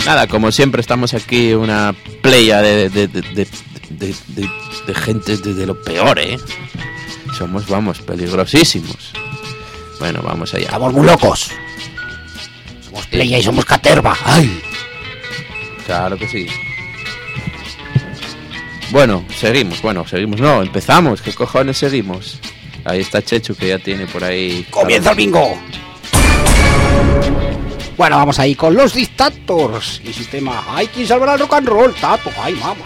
Nada, como siempre estamos aquí una playa de gente de lo peor, ¿eh? Somos, vamos, peligrosísimos. Bueno, vamos allá. Estamos muy locos. Somos playa y somos caterva. ¡Ay! Claro que sí. Bueno, seguimos, no, empezamos. ¿Qué cojones seguimos? Ahí está Chechu, que ya tiene por ahí... ¡Comienza el bingo! Bueno, vamos ahí con los Dictators y su tema ¡ay, quién salvará el rock and roll, Tato! ¡Ay, vamos!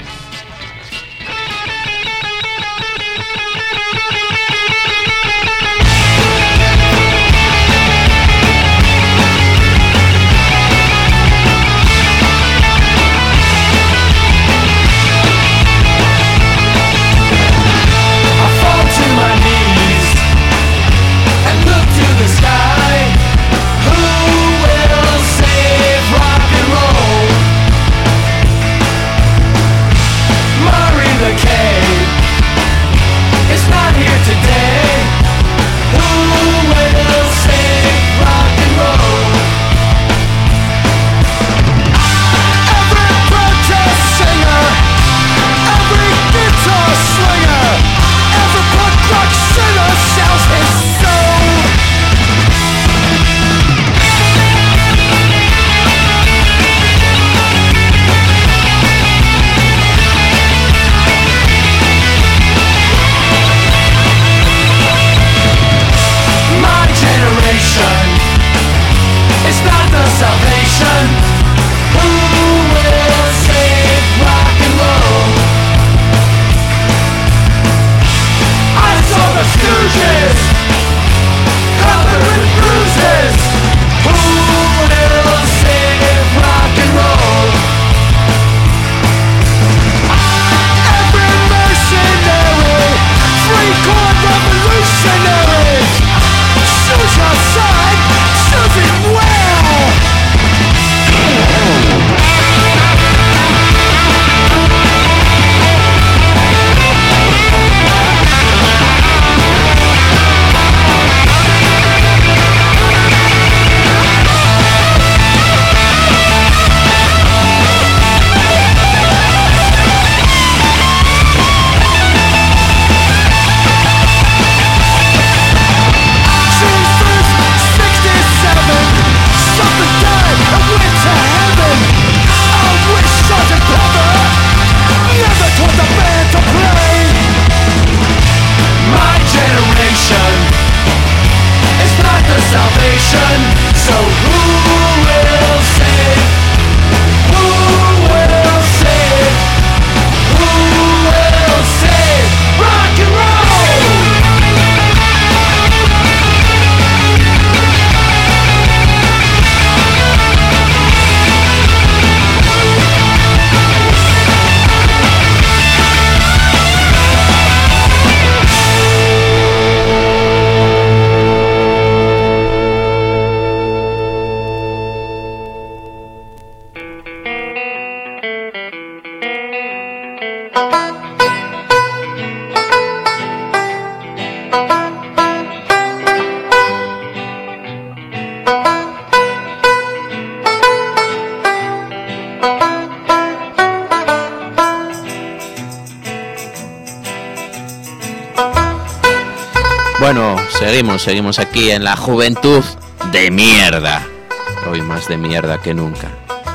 Bueno, seguimos aquí en la juventud de mierda. Hoy más de mierda que nunca.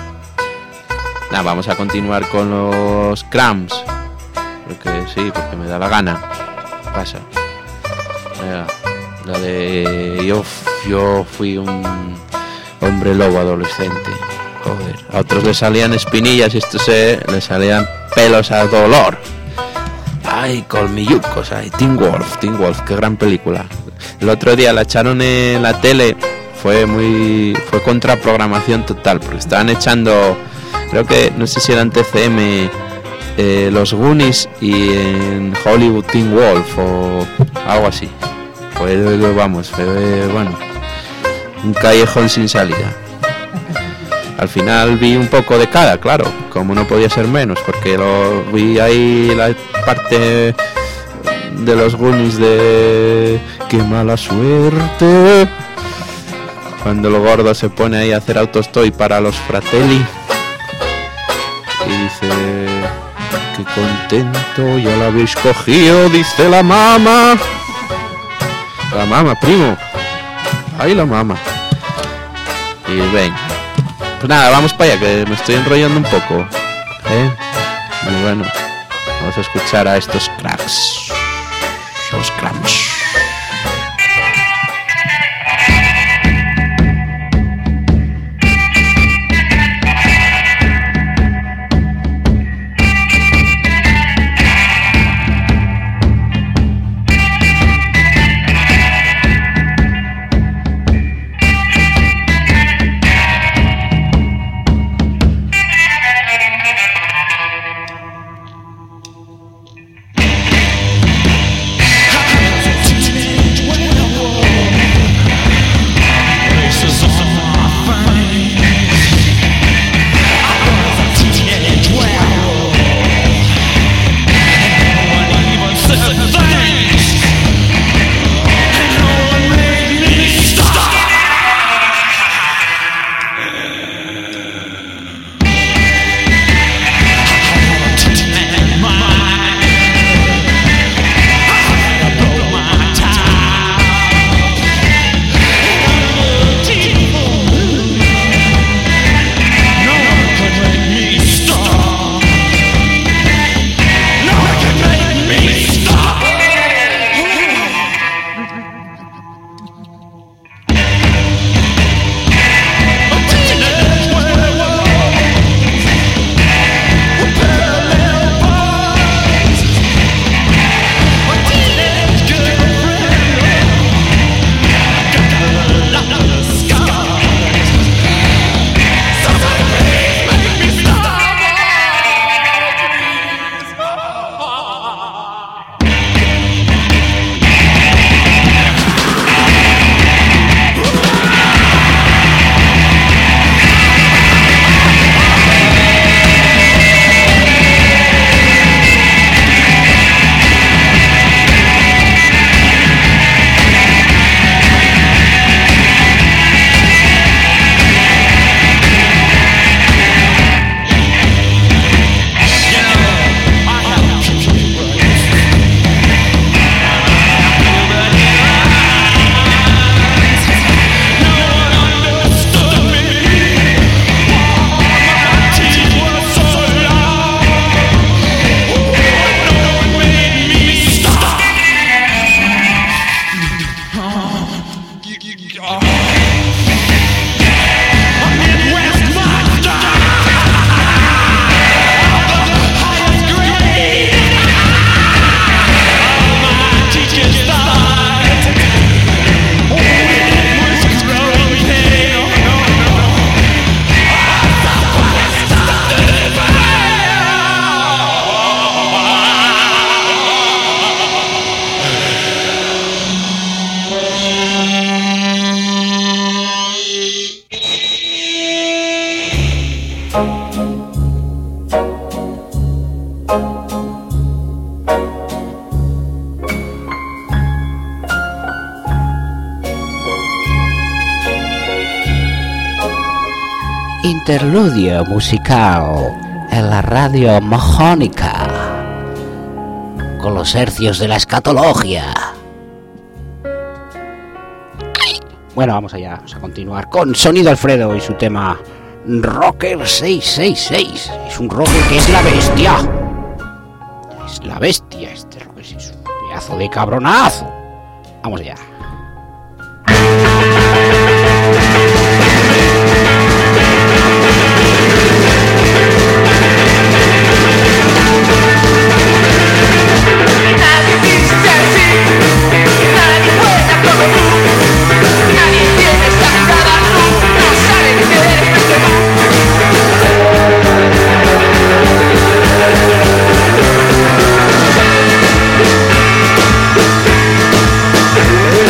Nada, vamos a continuar con los Cramps. Porque sí, porque me da la gana. ¿Qué pasa? La de yo fui un hombre lobo adolescente. Joder, a otros le salían espinillas y estos le salían pelos a dolor. Ay, colmillucos, ay, Teen Wolf, qué gran película. El otro día la echaron en la tele, fue contraprogramación total, porque estaban echando, creo que, no sé si era en TCM, los Goonies y en Hollywood Teen Wolf o algo así. Fue bueno, un callejón sin salida. Al final vi un poco de cada, claro, como no podía ser menos, porque lo vi ahí la parte de los Goonies de qué mala suerte, cuando el gordo se pone ahí a hacer autostoy para los Fratelli. Y dice: qué contento, ya la habéis cogido, dice la mamá. La mamá, primo. Ahí la mamá. Y ven. Pues nada, vamos para allá, que me estoy enrollando un poco. Muy bueno. Vamos a escuchar a estos cracks. Los cracks. Interludio musical en la radio mojónica con los hercios de la escatología. Bueno, vamos allá, vamos a continuar con Sonido Alfredo y su tema Rocker 666. Es un rocker que es la bestia. Es la bestia este rocker, es un pedazo de cabronazo. Vamos allá. Yeah.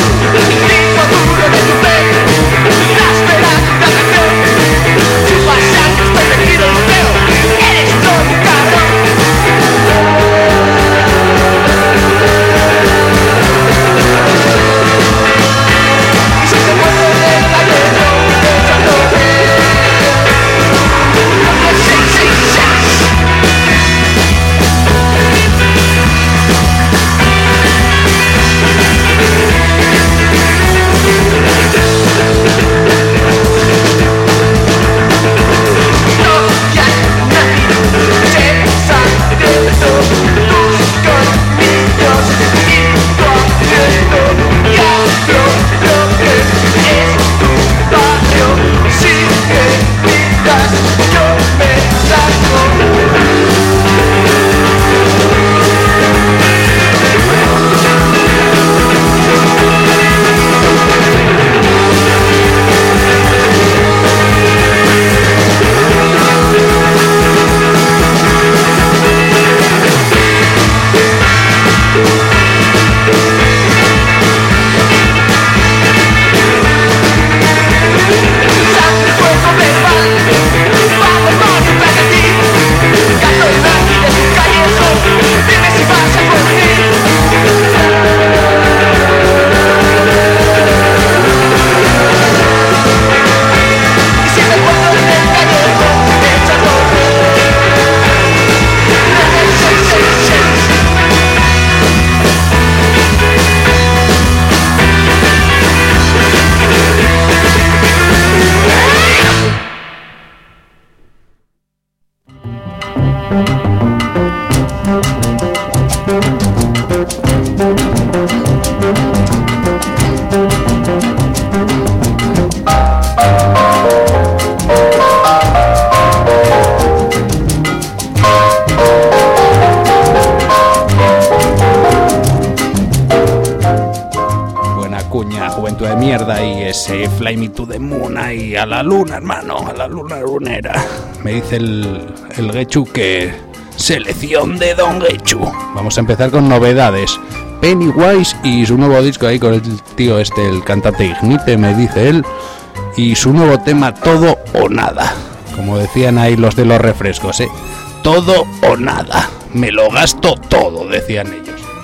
ese Fly Me to the Moon ahí a la luna, hermano, a la luna lunera. Me dice el Gechu que selección de Don Gechu. Vamos a empezar con novedades. Pennywise y su nuevo disco ahí con el tío este, el cantante Ignite, me dice él, y su nuevo tema Todo o Nada. Como decían ahí los de los refrescos, todo o nada. Me lo gasto todo, decían ellos.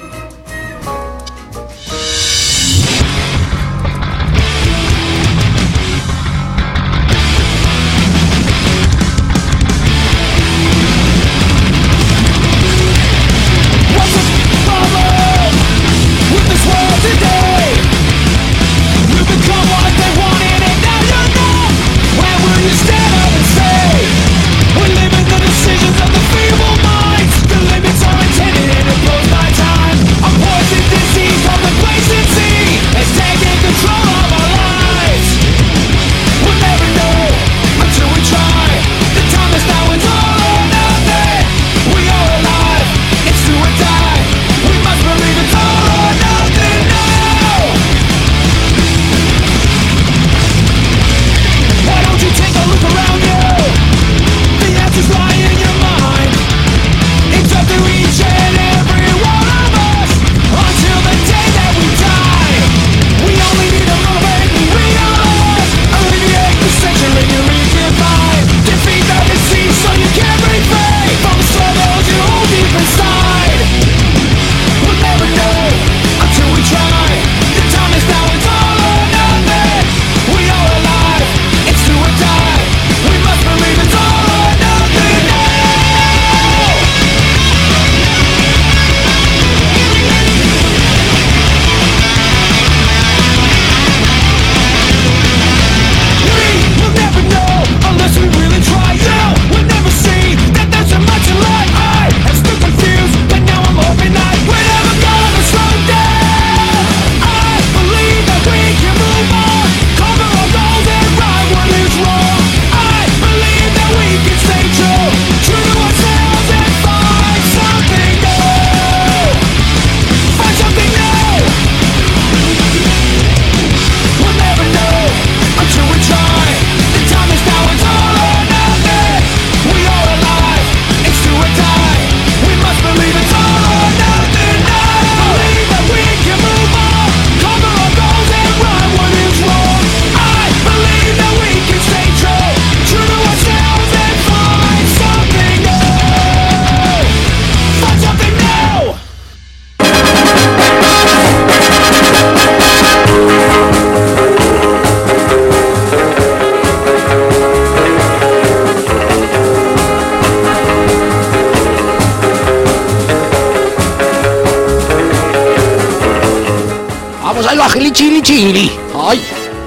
Chili. ¡Ay!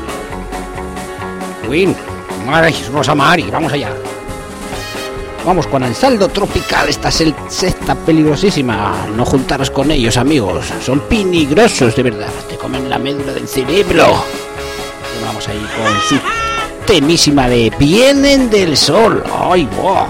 Win, Mari, Rosa Mari, vamos allá. Vamos con el saldo tropical, esta secta peligrosísima. No juntaros con ellos, amigos. Son peligrosos, de verdad. Te comen la médula del cerebro. Bueno, vamos ahí con su temísima de Vienen del Sol. ¡Ay, wow!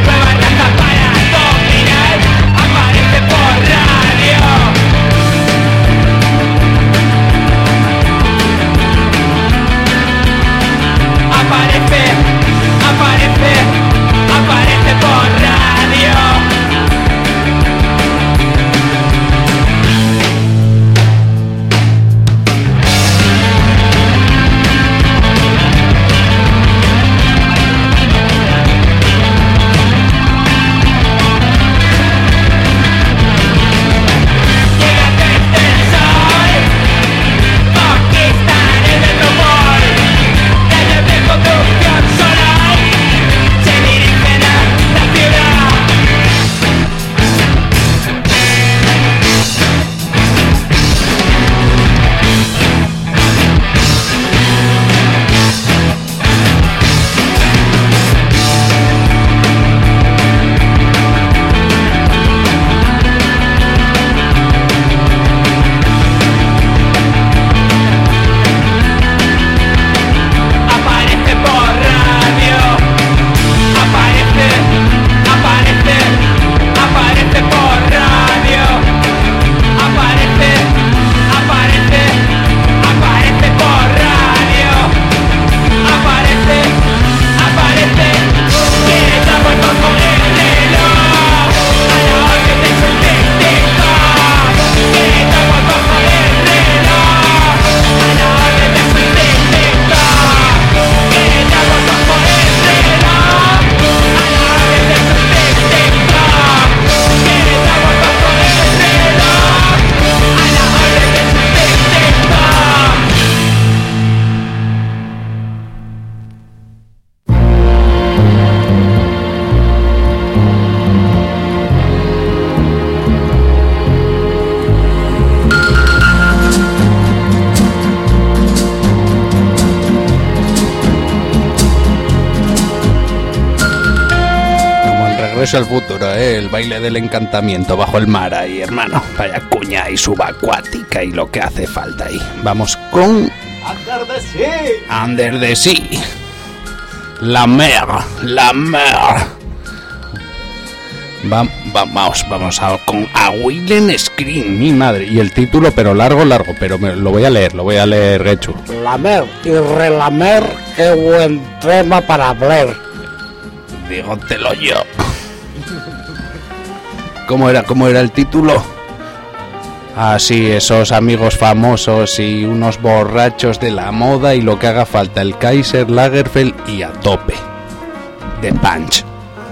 Aparece por radio. Regreso al futuro, el baile del encantamiento bajo el mar ahí, hermano. Vaya cuña y subacuática y lo que hace falta ahí. Vamos con Under the Sea. Under the Sea. La mer. Vamos con A Willen Scream, mi madre. Y el título, pero largo, pero lo voy a leer, Gechu. Lamer y relamer, qué buen tema para hablar. Dígotelo yo. ¿Cómo era el título? Ah, sí, esos amigos famosos y unos borrachos de la moda y lo que haga falta, el Kaiser Lagerfeld y a tope. The Punch.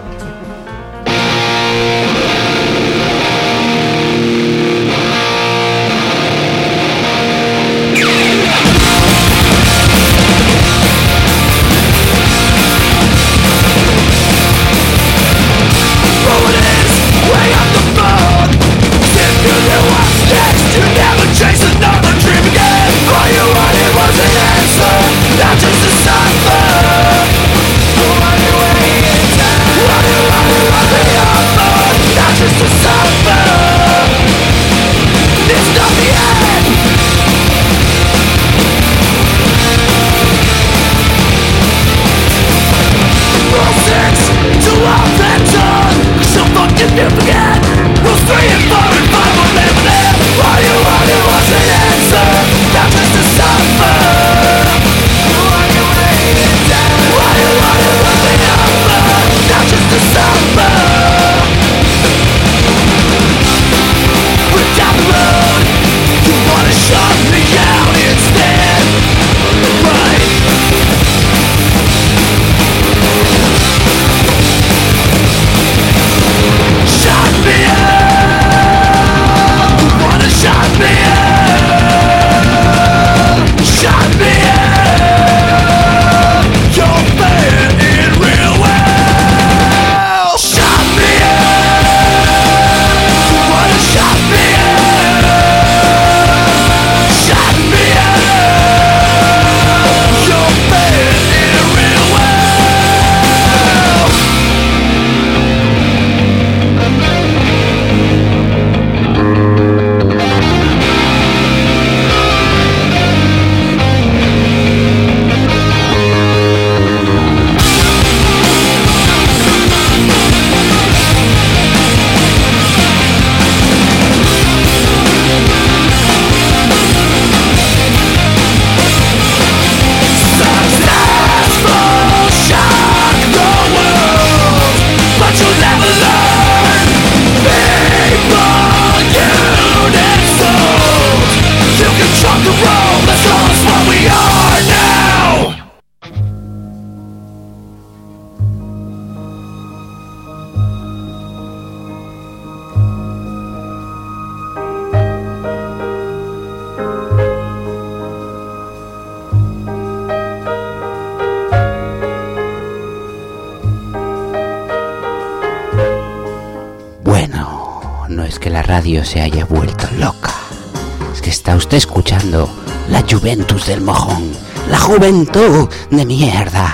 Radio se haya vuelto loca. Es que está usted escuchando la Juventus del Mojón, la juventud de mierda.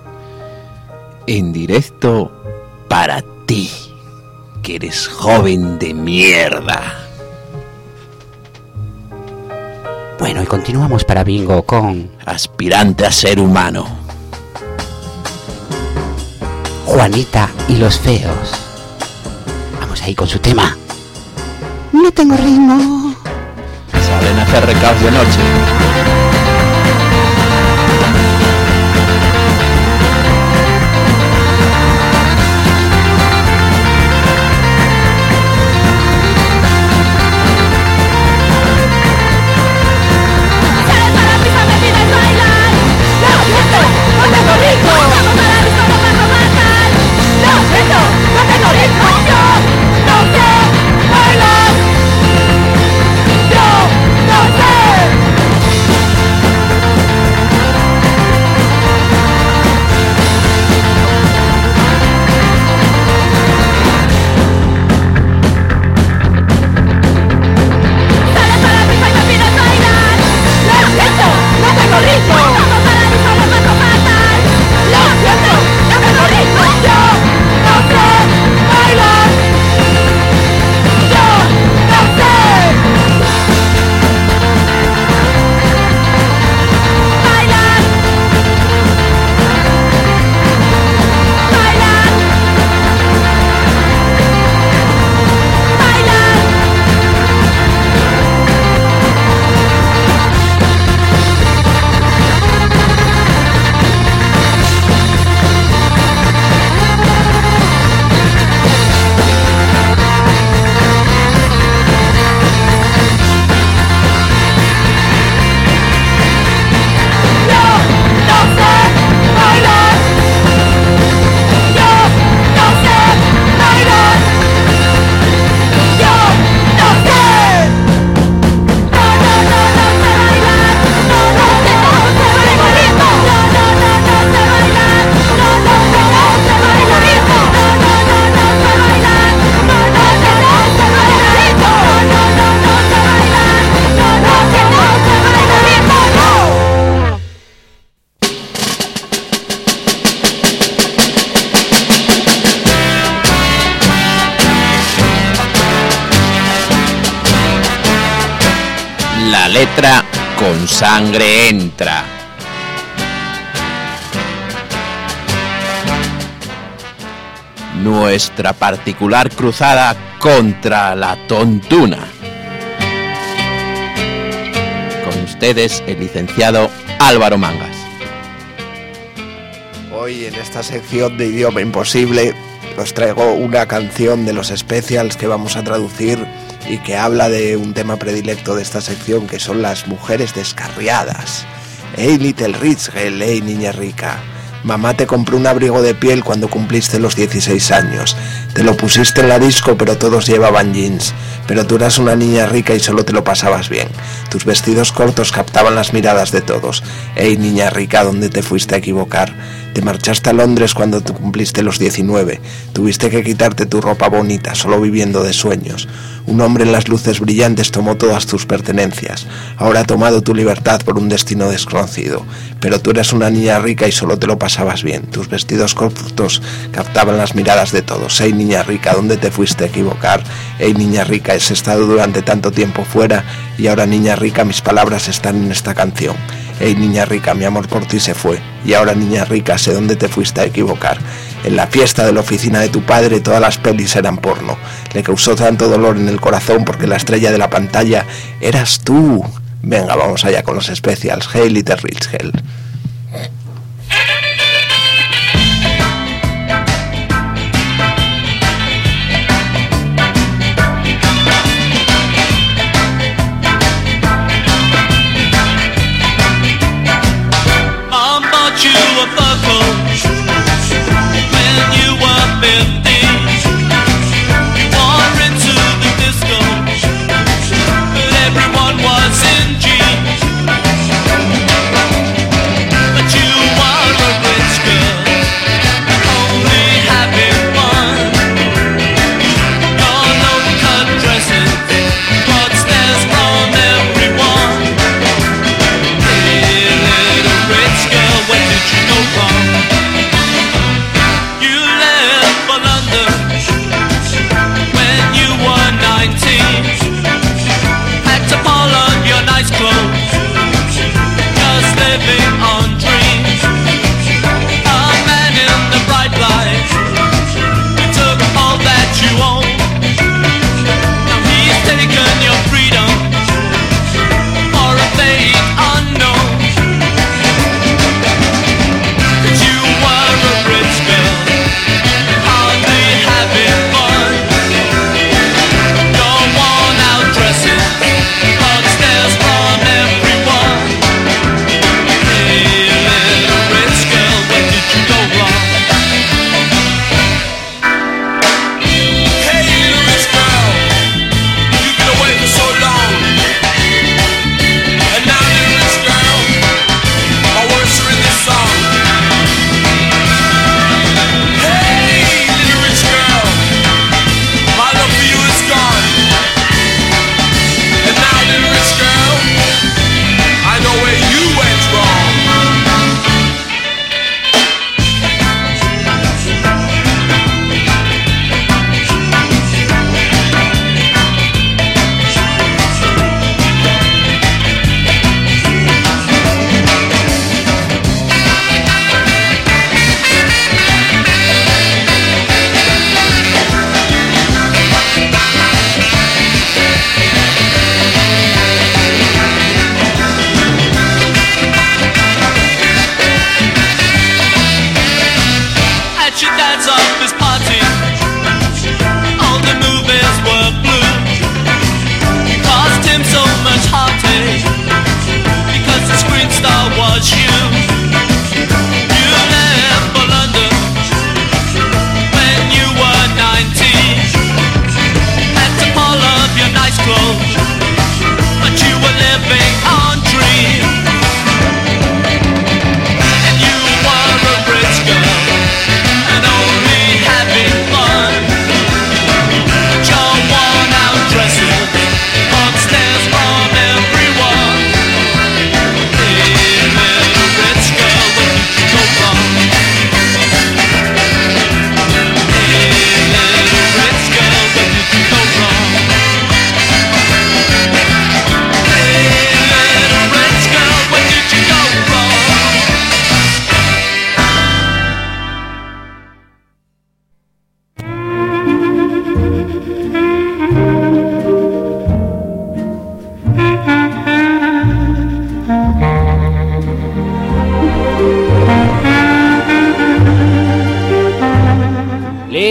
En directo para ti, que eres joven de mierda. Bueno, y continuamos para Bingo con Aspirante a ser humano, Juanita y los feos. Vamos ahí con su tema. No tengo ritmo. Salen a hacer recados de noche. No sé La letra con sangre entra. Nuestra particular cruzada contra la tontuna. Con ustedes el licenciado Álvaro Mangas. Hoy en esta sección de Idioma Imposible os traigo una canción de los Specials que vamos a traducir y que habla de un tema predilecto de esta sección, que son las mujeres descarriadas. Hey Little Rich Girl, hey niña rica. Mamá te compró un abrigo de piel cuando cumpliste los 16 años. Te lo pusiste en la disco, pero todos llevaban jeans. Pero tú eras una niña rica y solo te lo pasabas bien. Tus vestidos cortos captaban las miradas de todos. Hey niña rica, ¿dónde te fuiste a equivocar? Te marchaste a Londres cuando tú cumpliste los 19. Tuviste que quitarte tu ropa bonita, solo viviendo de sueños. Un hombre en las luces brillantes tomó todas tus pertenencias. Ahora ha tomado tu libertad por un destino desconocido. Pero tú eras una niña rica y solo te lo pasabas bien. Tus vestidos cortos captaban las miradas de todos. Hey niña rica, ¿dónde te fuiste a equivocar? Hey niña rica, has estado durante tanto tiempo fuera y ahora niña rica, mis palabras están en esta canción. Hey niña rica, mi amor por ti se fue y ahora niña rica, sé dónde te fuiste a equivocar. En la fiesta de la oficina de tu padre todas las pelis eran porno. Le causó tanto dolor en el corazón porque la estrella de la pantalla eras tú. Venga, vamos allá con los Specials. Hey Little Rich Girl.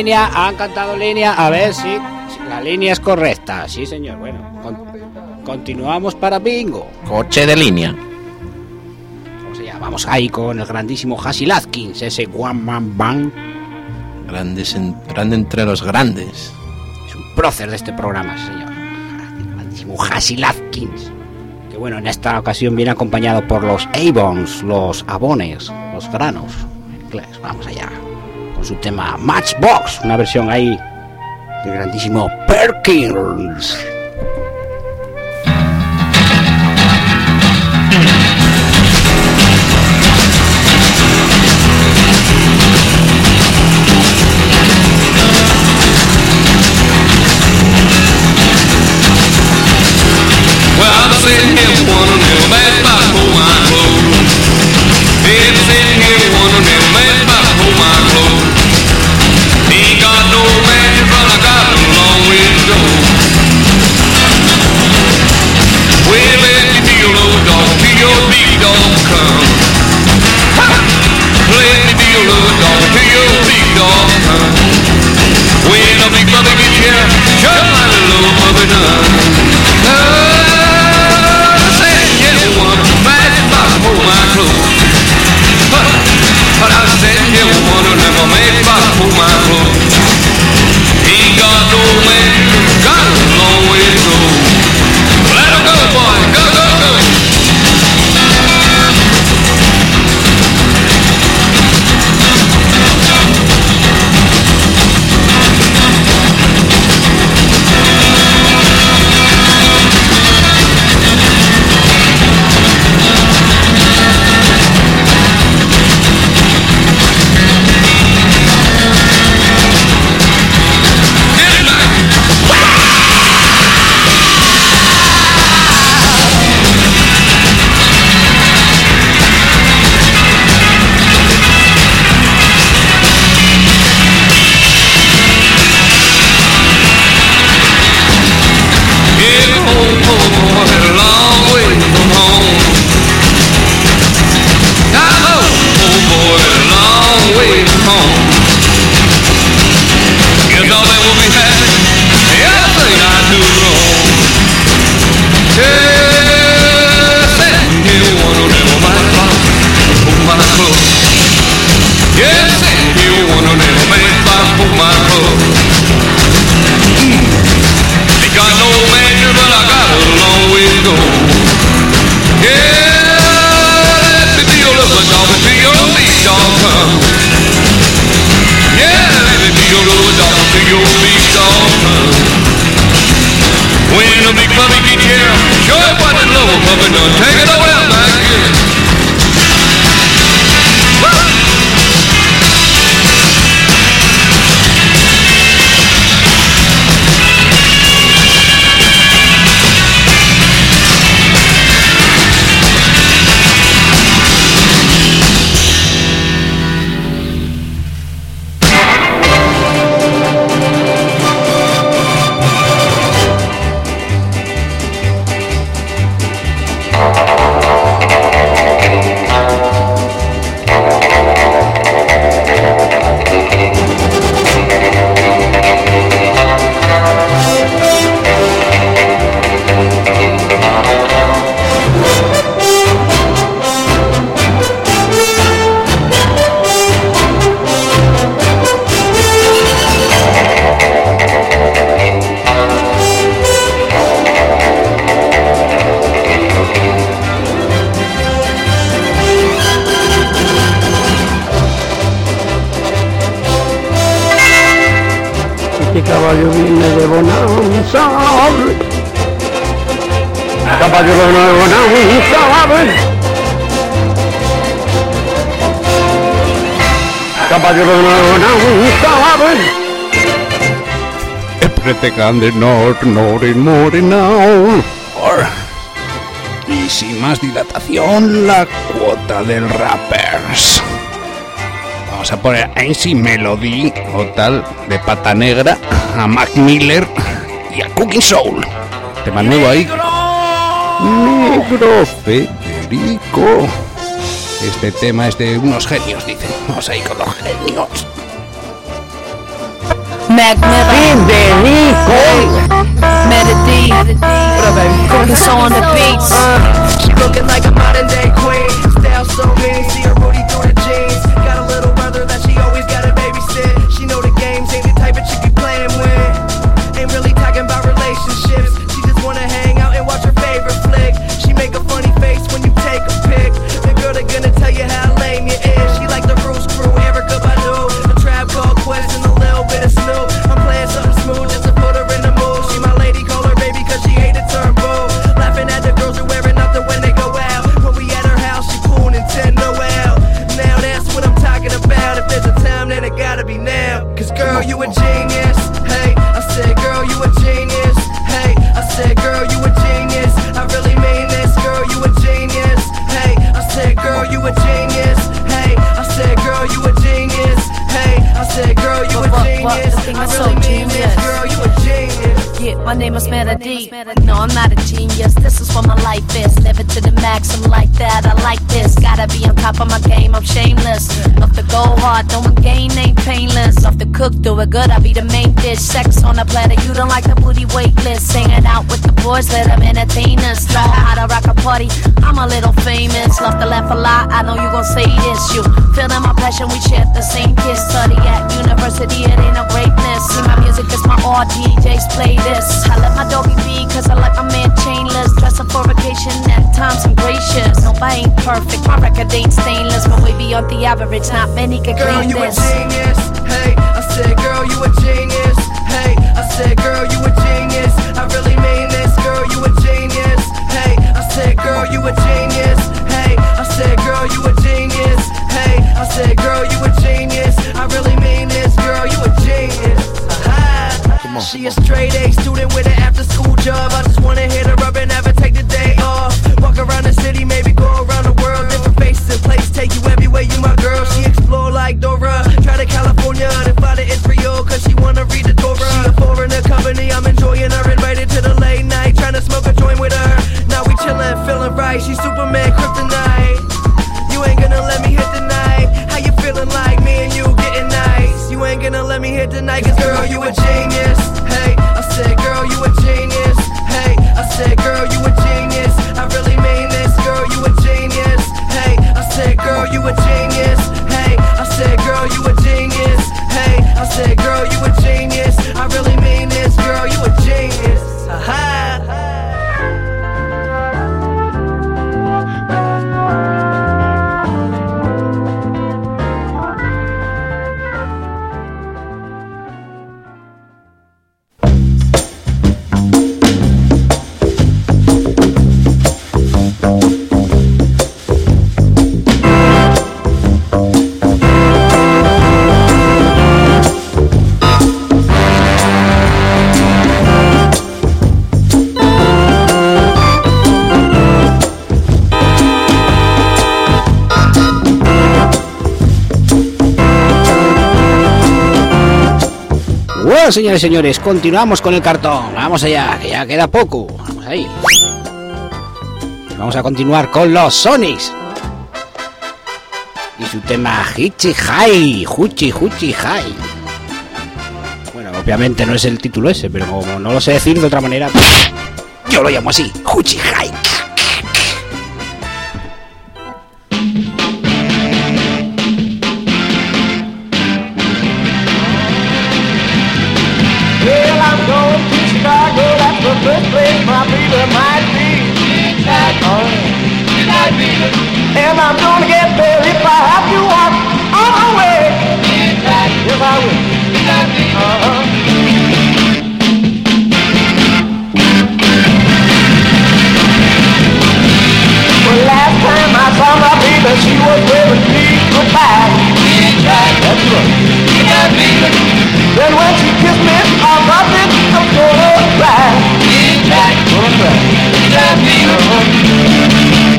línea, han cantado línea. A ver si la línea es correcta. Sí, señor. Bueno, continuamos para bingo. Coche de línea. O sea, vamos ahí con el grandísimo Hasil Atkins, ese One Man Band. Grande entre los grandes. Es un prócer de este programa, señor. El grandísimo Hasil Atkins. Que bueno, en esta ocasión viene acompañado por los Avons, los abones, los granos. En inglés, vamos allá. Con su tema Matchbox, una versión ahí del grandísimo Perkins. Sitting here wondering if man about to pull my clothes. Been sitting here wondering if man about to pull my clothes. Ain't got no magic, but I got a long way to go. Well, let me be your little dog, be your big dog come. Let me be your little dog, be your big dog come. When a big brother gets here, shut my little brother down. But I said you wanna never make my pull my clothes. Ain't got no man, got a long way to go. Let him go, boy, go, go, go. caballo viene de bonanza, caballo viene de bonanza, caballo viene de bonanza. Pretecande nord now. Y sin más dilatación, la cuota del Rappers. Vamos a poner a Ainsi Melody o tal de Pata Negra, a Mac Miller y a Cooking Soul. Tema nuevo ahí. Negro Federico. Este tema es de unos genios, dicen. Vamos ahí con los genios. Mac Federico. Melody, focus on the beats. She looking like a modern day queen. Style so mean, see her booty through the jeans. Got a little brother that she always gotta babysit. She know the games, ain't the type that she be playing with. Ain't really talking about relationships. She just wanna hang out and watch her favorite flick. She make a funny face when you take a pic. The girl that gonna tell you how lame you is. She like the Roots Crew, Erykah Badu, a Tribe Called Quest, and a little bit of Snoop. I'm playing something smooth just to put her in the mood. She my lady, call her baby 'cause she hate to turn boo. Laughing at the girls who wearing nothing when they go out. When we at her house, she cool Nintendo out. Now that's what I'm talking about. If there's a time, then it gotta be now. 'Cause girl, you a genius. Hey, I said, girl, you a genius. Hey, I said, girl, you a genius. I really mean this, girl, you a genius. Hey, I said, girl, you a genius. Hey, I said, girl, you a genius. Hey, I said, girl, you a genius. I really mean this, girl, you a genius. Yeah, my name is Melody. No, I'm not a genius. This is what my life is. Live it to the max. I'm like that. I like this. Gotta be on top of my game. I'm shameless. Love to go hard. No one gain ain't painless. Love to cook, do it good. I be the main dish. Sex on a platter. You don't like the booty weightless. Hanging out with the boys. Let them entertain us. Know how to rock a party. I'm a little famous. Love to laugh a lot. I know you gon' say this. You feeling my passion. We share the same kiss. Study at university. It ain't no greatness. See, my music is my all DJs play this. I let my doggy be 'cause I like my man chainless. Dressing for vacation, at times I'm gracious. Nobody ain't perfect, my record ain't stainless. But way beyond the average, not many can Girl, claim you this. a genius. Hey, I said, girl, you a genius. Hey, I said, girl, you a genius. I really mean this, girl, you a genius. Hey, I said, girl, you a genius. Hey, I said, girl, you a genius. Hey, I said, girl, you a genius. I really mean this, girl, you a genius. She a straight A student with an after school job. I just wanna hit her up and never take the day off. Walk around the city, maybe go around the world. Different faces and places, take you everywhere, you my girl. She explore like Dora. Try to California, then fly to Israel 'cause she wanna read the Torah. She a foreigner company, I'm enjoying her. Invited to the late night, trying to smoke a joint with her. Now we chillin', feeling right. She Superman, kryptonite. You ain't gonna let me hit the night. How you feeling like me and you getting nice? You ain't gonna let me hit the night 'cause girl, you a genius. Hey, I said, girl, you a genius. Hey, I said, girl, you a genius. I really mean this, girl, you a genius. Hey, I said, girl, you a genius. Hey, I said, girl, you a genius. Hey, I said, girl, you a genius. I really mean this, girl, you a genius. Aha. Bueno, señores y señores, continuamos con el cartón. Vamos allá, que ya queda poco. Vamos ahí. Vamos a continuar con los Sonics. Y su tema Hichi Hai. Huchi Huchi Hai. Bueno, obviamente no es el título ese, pero como no lo sé decir de otra manera, yo lo llamo así. Huchi Hai. Well, I'm going to Chicago, that's the first place my baby might be. And I'm gonna get there if I have to walk all the way. If I will. Well, last time I saw my baby, she was waving me goodbye. That's right. Then when she kissed me, I thought that I'm gonna cry. Gonna cry.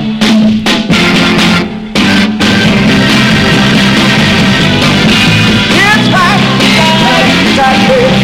It's right, baby.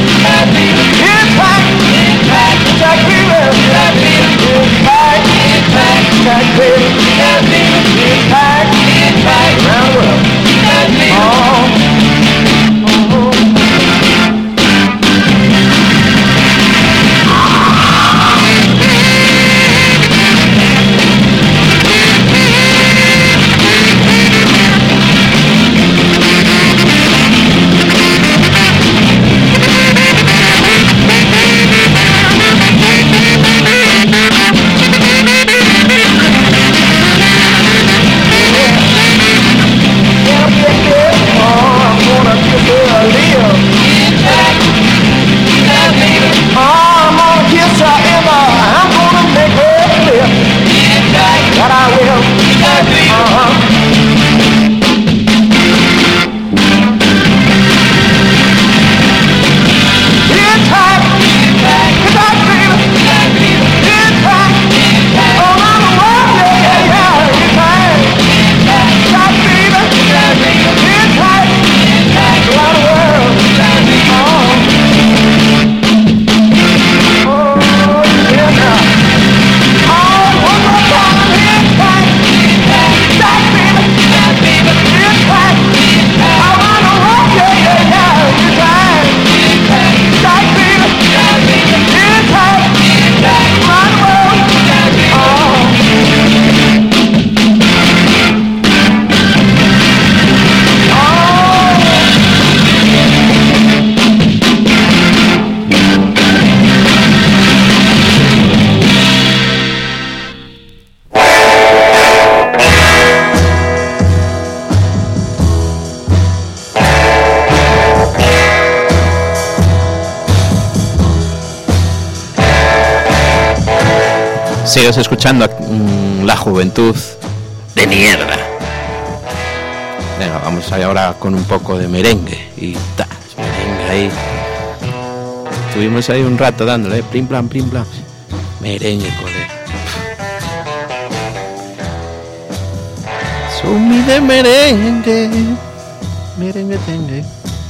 Sigues escuchando la juventud de mierda. Venga, vamos ahora con un poco de merengue y tal, merengue ahí. Estuvimos ahí un rato dándole, plim plan, merengue, colega. Sumi de merengue, merengue tengue.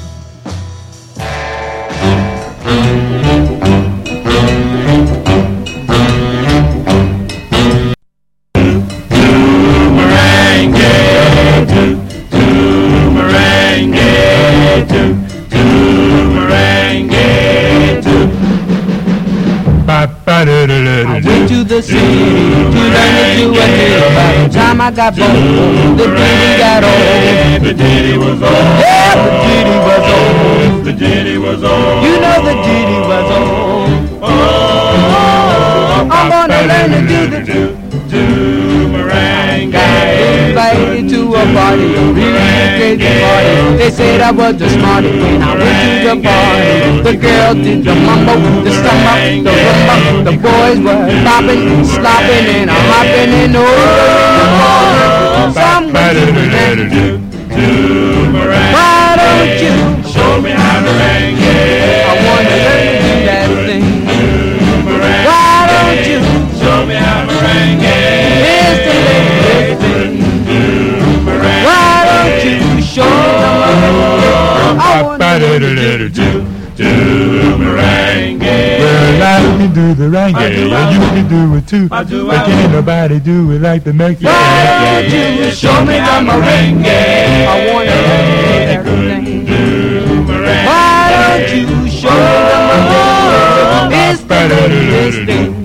I went to the city to learn to do a deal. By the time I got home, the ditty got old. The ditty was old. Yeah, the ditty was old. The ditty was old. You know the ditty was old. Oh, I'm gonna learn to do the merengue. Got invited to a party, a really crazy party. They said I was the smartest when I went to the party. The girl did the mambo, the samba, the rumba. The boys were bopping, slopping, and hopping and over. Somebody do merengue. Why don't you show me how to merengue? I wanna learn to do that thing. Why don't you show me how to merengue? Mr. Lady, why don't you show me? I wanna learn to do merengue. Well, I can do the merengue, and you can do it too. But can't nobody do it like the Mexican. Why don't you show me the merengue? I wanna learn everything. Why don't you show me the merengue? It's the latest thing.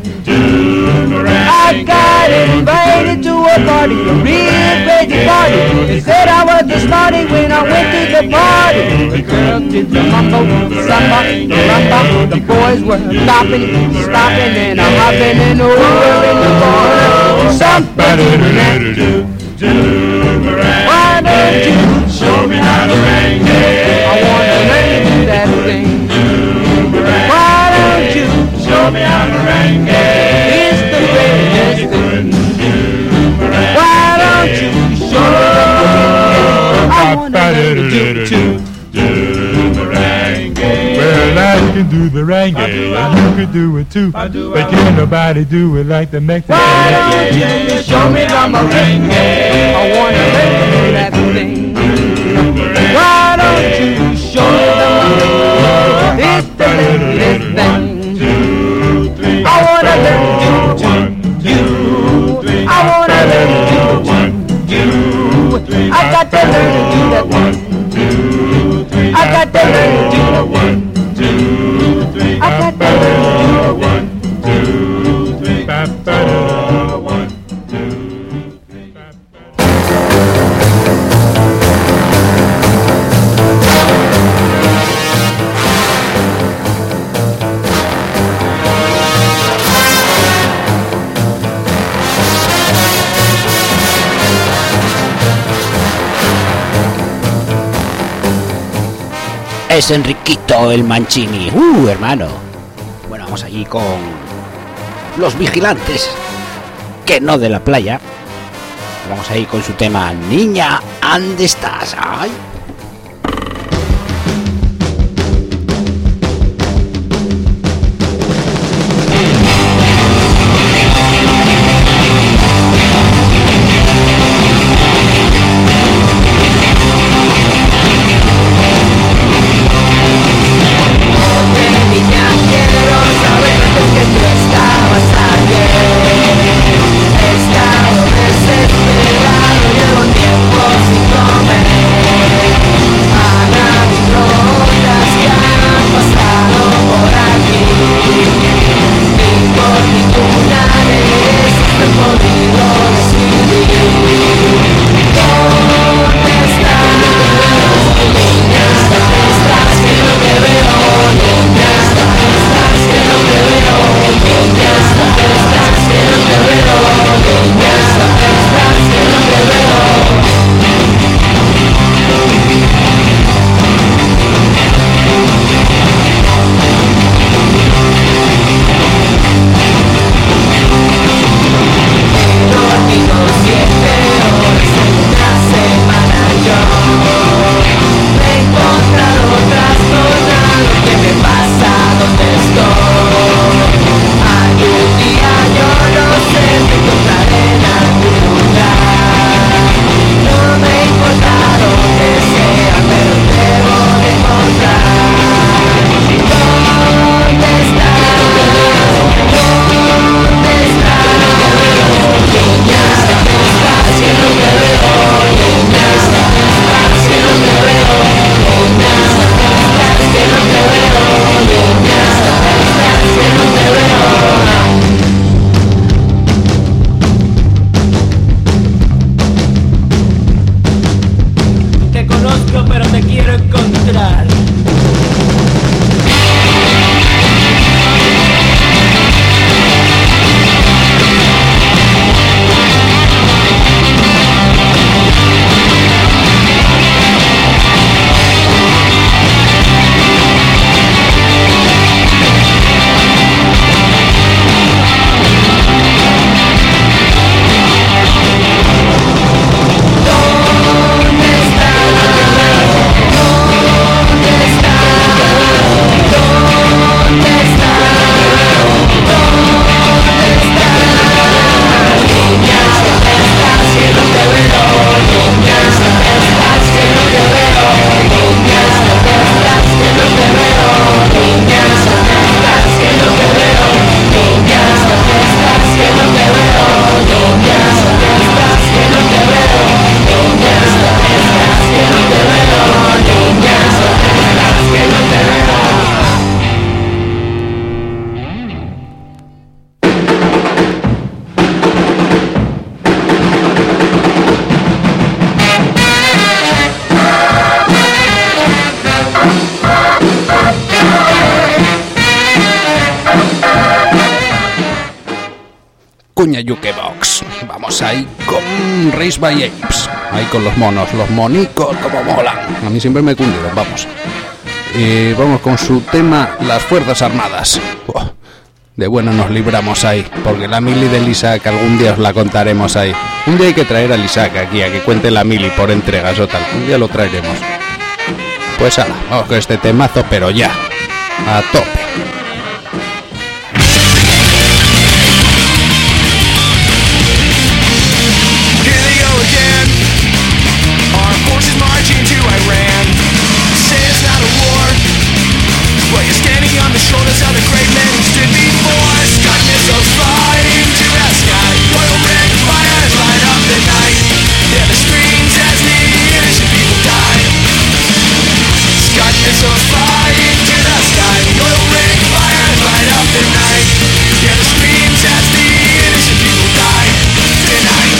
I got invited to a party, a real crazy party. They said I was the smarty when I went to the party. The girl did the mambo, the samba, the rumba. The boys were stopping, and hopping and over in the corner. Somebody do merengue. Why don't you show me how to merengue? I wanna learn to do that thing. Why don't you show me how to merengue? It's the greatest thing. Why don't you show me the I wanna learn to do merengue. Well, I can do the merengue, and you can do it too. But can't nobody do it like the Mexican. Why don't you show me the merengue? I wanna learn to do that thing. Why don't you show me the merengue? It's the latest thing. I wanna learn to do you. I wanna learn to do you. I got to learn to do that one. I got to learn to do that one. I got to learn to do that one. Es Enriquito el Mancini. Hermano. Bueno, vamos allí con los vigilantes, que no de la playa. Vamos ahí con su tema Niña, ¿dónde estás? Ay. Desesperado, llevo tiempo sin comer. Cuña Jukebox. Vamos ahí con Race by Apes. Ahí con los monos, los monicos, como molan. A mí siempre me cundieron, vamos. Y vamos con su tema, las Fuerzas Armadas. De bueno nos libramos ahí, porque la mili del Isaac algún día os la contaremos ahí. Un día hay que traer al Isaac aquí a que cuente la mili por entregas o tal. Un día lo traeremos. Pues ala, vamos con este temazo, pero ya, a tope. Shoulders of the great men who stood before us. Got missiles flying to the sky. Oil red fires light up the night. Yeah, the screams as the innocent people die. Scud missiles flying to the sky. Oil red fires light up the night. Yeah, the screams as the innocent people die tonight.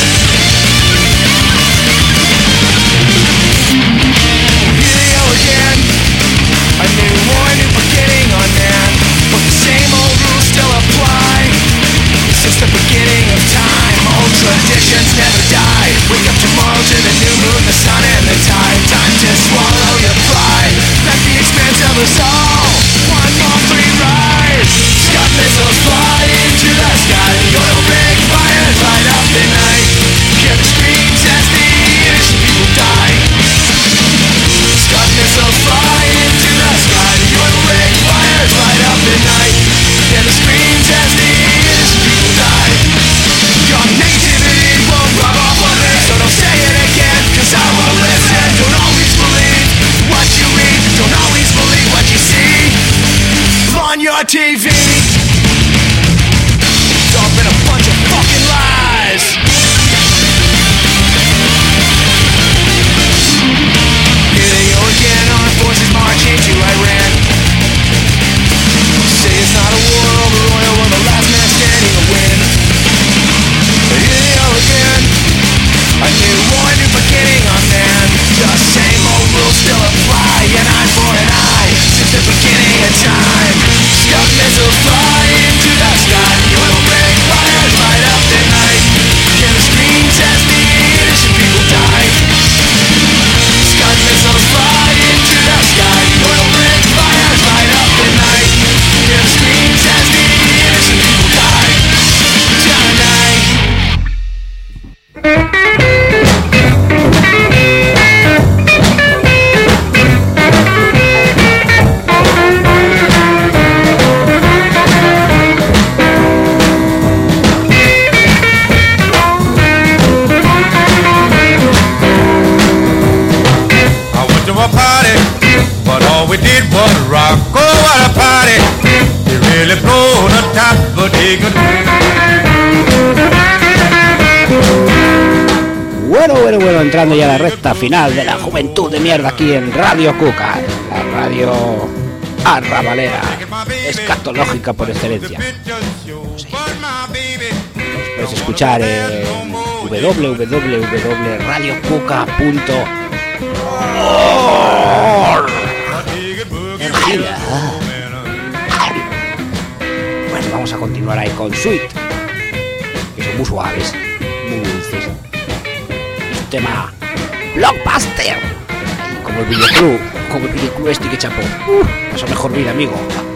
Here they go again. A new war, a new beginning on man. But the same old rules still apply. Since the beginning of time, old traditions never die. Wake up tomorrow to the new moon, the sun and the tide. Time to swallow your pride. At the expense of us all. One more free ride. Scud missiles fly into the sky. The oil rig fires light up the night. Hear the screams as the innocent people die. Scud missiles fly into the sky. The oil rig fires light up the night. Yeah, the screams as the innocent people die. Your nativity won't rub off on me, so don't say it again, cause I won't listen. Don't always believe what you read. Don't always believe what you see on your TV. It's all been a bunch of fucking lies. Here they go again, armed forces marching to Iran. Say it's not a war over oil, when the last man standing will win. Here they go again, a new war, a new beginning on man. The same old rules still apply, an eye for an eye, since the beginning of time. Scud missiles fly into the sky, the oil rig fires light up the night. Hear the screams as the innocent people die. Scud missiles fly into the sky. The oil rig fires light up the night. Hear the screams as the innocent people die tonight. A party, but all we did was rock. Oh, what a party! They really blew the top, but they could. Bueno, entrando ya a la recta final de la juventud de mierda aquí en Radio Cuca, la radio arrabalera, escatológica por excelencia. Nos puedes escuchar en www.radiocuca.org. Bueno, vamos a continuar ahí con Sweet, que son muy suaves, muy dulces. Es un tema blockbuster, como el videoclub este que chapó. Eso mejor vida, amigo.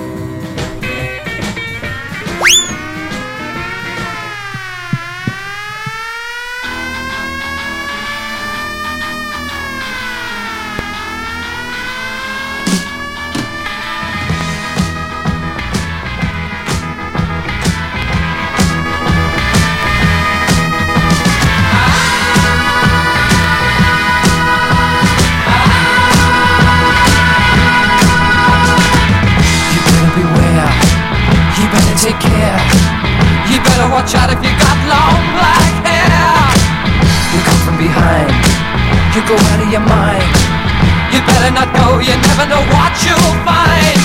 Watch out if you got long black hair. You come from behind, you go out of your mind. You better not go, you never know what you'll find.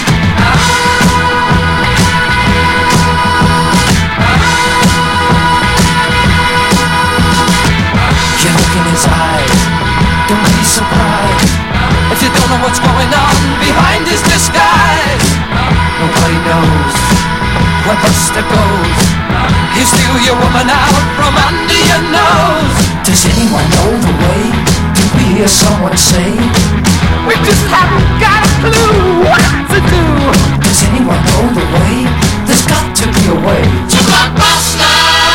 You look in his eyes, don't be surprised if you don't know what's going on behind his disguise. Nobody knows where Buster goes. He'll steal your woman out from under your nose. Does anyone know the way? Did we hear someone say? We just haven't got a clue what to do. Does anyone know the way? There's got to be a way to Blockbuster.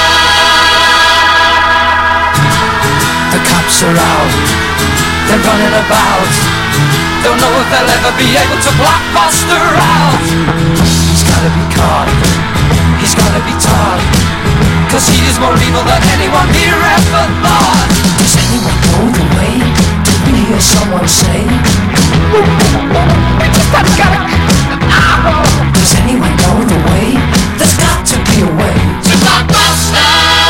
The cops are out, they're running about. Don't know if they'll ever be able to block Buster out. He's gotta be caught, he's gotta be taught, 'cause he is more evil than anyone here ever thought. Does anyone know the way? Did we hear someone say? We just haven't got it. Does anyone know the way? There's got to be a way to Blockbuster.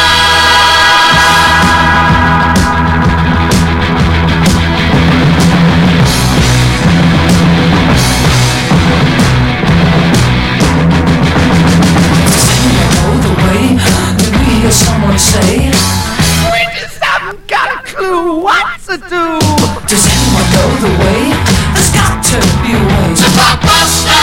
Someone say, we just haven't got a clue what to do. Does anyone know the way? There's got to be a way to Blockbuster.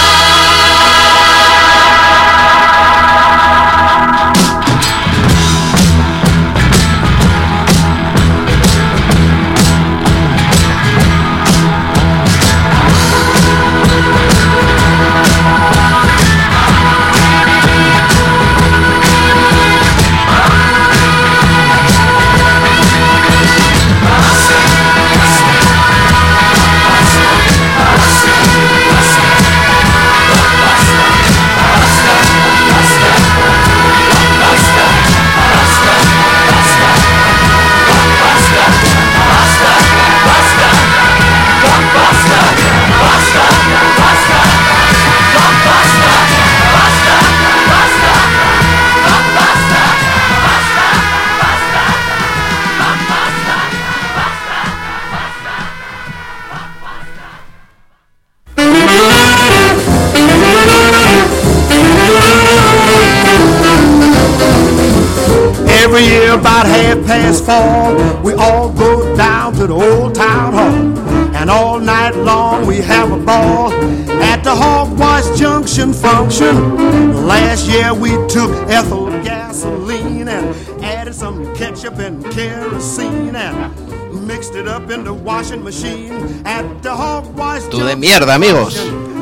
Every year about 4:30, we all go down to the old town hall. And all night long we have a ball at the Hogwash Junction function. Last year we took ethyl gasoline and added some ketchup and kerosene and mixed it up in the washing machine at the Hogwash Tú de mierda, amigos.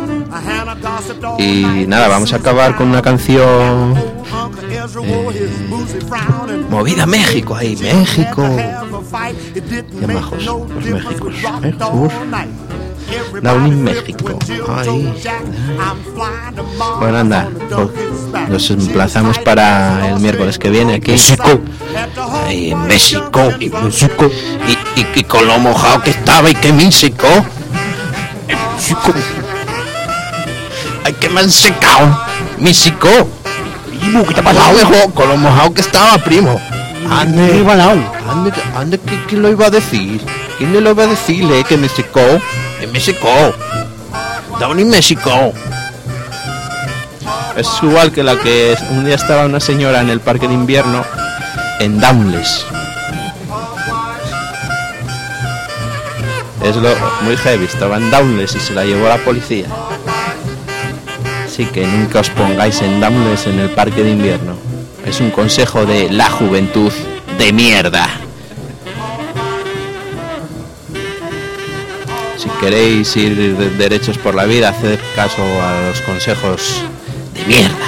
Y nada, vamos a acabar con una canción movida México, ahí, México. Qué majos, los Méxicos. Downing México. Ay. Bueno, anda, nos emplazamos para el miércoles que viene aquí. México. Ay, en México. Y México. Y con lo mojado que estaba y que México. México. Ay, que me han secado. México. ¿Qué te ha pasado, viejo? Con lo mojado que estaba, primo. Ande, ¿quién lo iba a decir? ¿Quién le lo iba a decirle que me secó? En México. Down in México. Es igual que la que un día estaba una señora en el parque de invierno en Downless. Es lo muy heavy, estaba en Downless y se la llevó la policía. Así que nunca os pongáis en Downless en el parque de invierno. Es un consejo de la juventud de mierda. Si queréis ir derechos por la vida, haced caso a los consejos de mierda.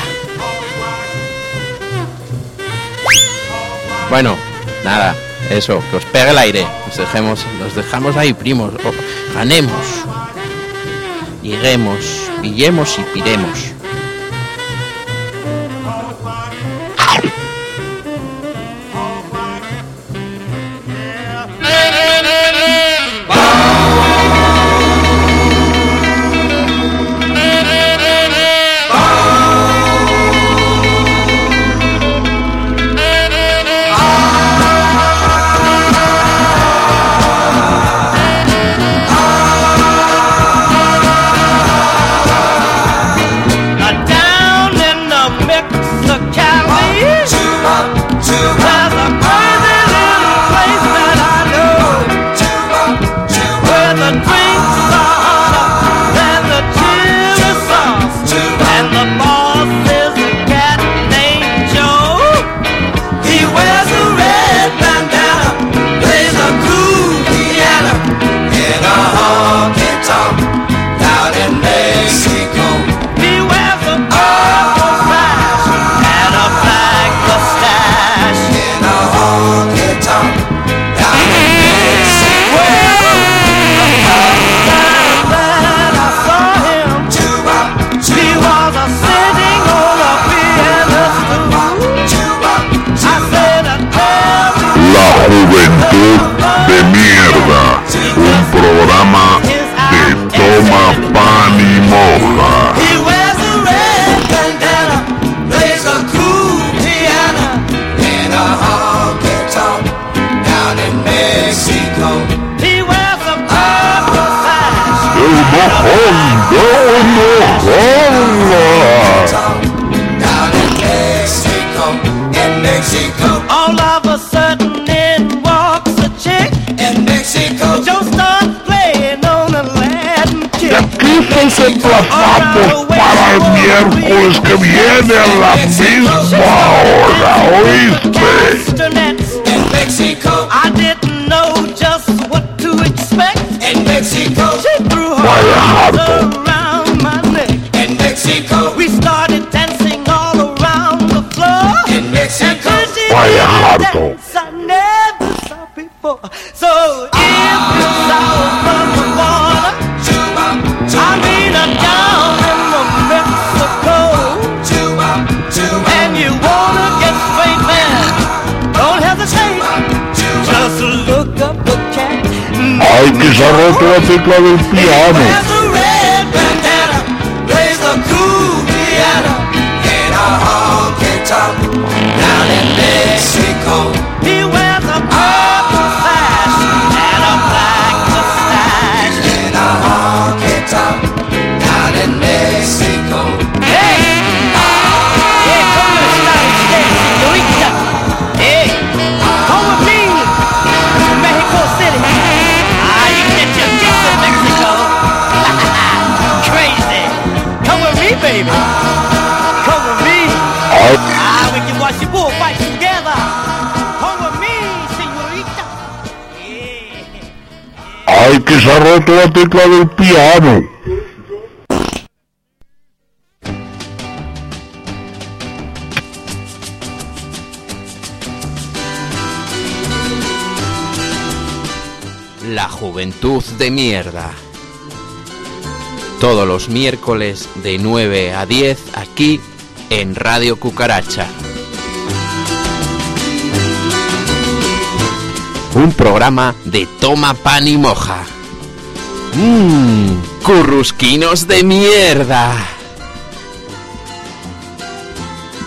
Bueno, nada, eso, que os pegue el aire. Nos dejamos ahí, primos. Ganemos. Lleguemos, pillemos y piremos. And the boss is a cat. black mustache in a honky tonk down in Mexico. Well, the first time that I saw him, he was a sitting on a piano stool. I said, La juventud de mierda, un programa de toma pan y moja. he wears a red bandana, plays a cool piano in a honky tonk down in Mexico. He wears a purple sash El down in Mexico, in Mexico. All of a sudden in walks a chick in Mexico. Joe starts playing on a Latin kick. Aquí nos emplazamos para el miércoles que viene a la misma hora, ¿oíste? In Mexico, I didn't know just what to expect. In Mexico, she threw her arms around my neck. In Mexico, we started dancing all around the floor. In Mexico, Vaya harto. I never saw before. So if you saw from the water, I mean down in the Mexico, and you wanna get straight, man, don't hesitate. Just look up the cat. Ay, que se ha roto la tecla del piano. Wears a red bandana, plays a cool piano in a honky tonk down in Mexico. He wears a purple sash and a black mustache in a honky tonk down in Mexico. Hey, yeah, come to the United States, señorita. Hey, come with me to Mexico City. You can get your kicks in Mexico. Crazy. Come with me, baby. Come with me. We can watch the bullfights together. Come with me, señorita. Ay, que se ha roto la tecla del piano. La juventud de mierda. Todos los miércoles de 9 a 10 aquí en Radio Cucaracha. Un programa de toma pan y moja. Currusquinos de mierda.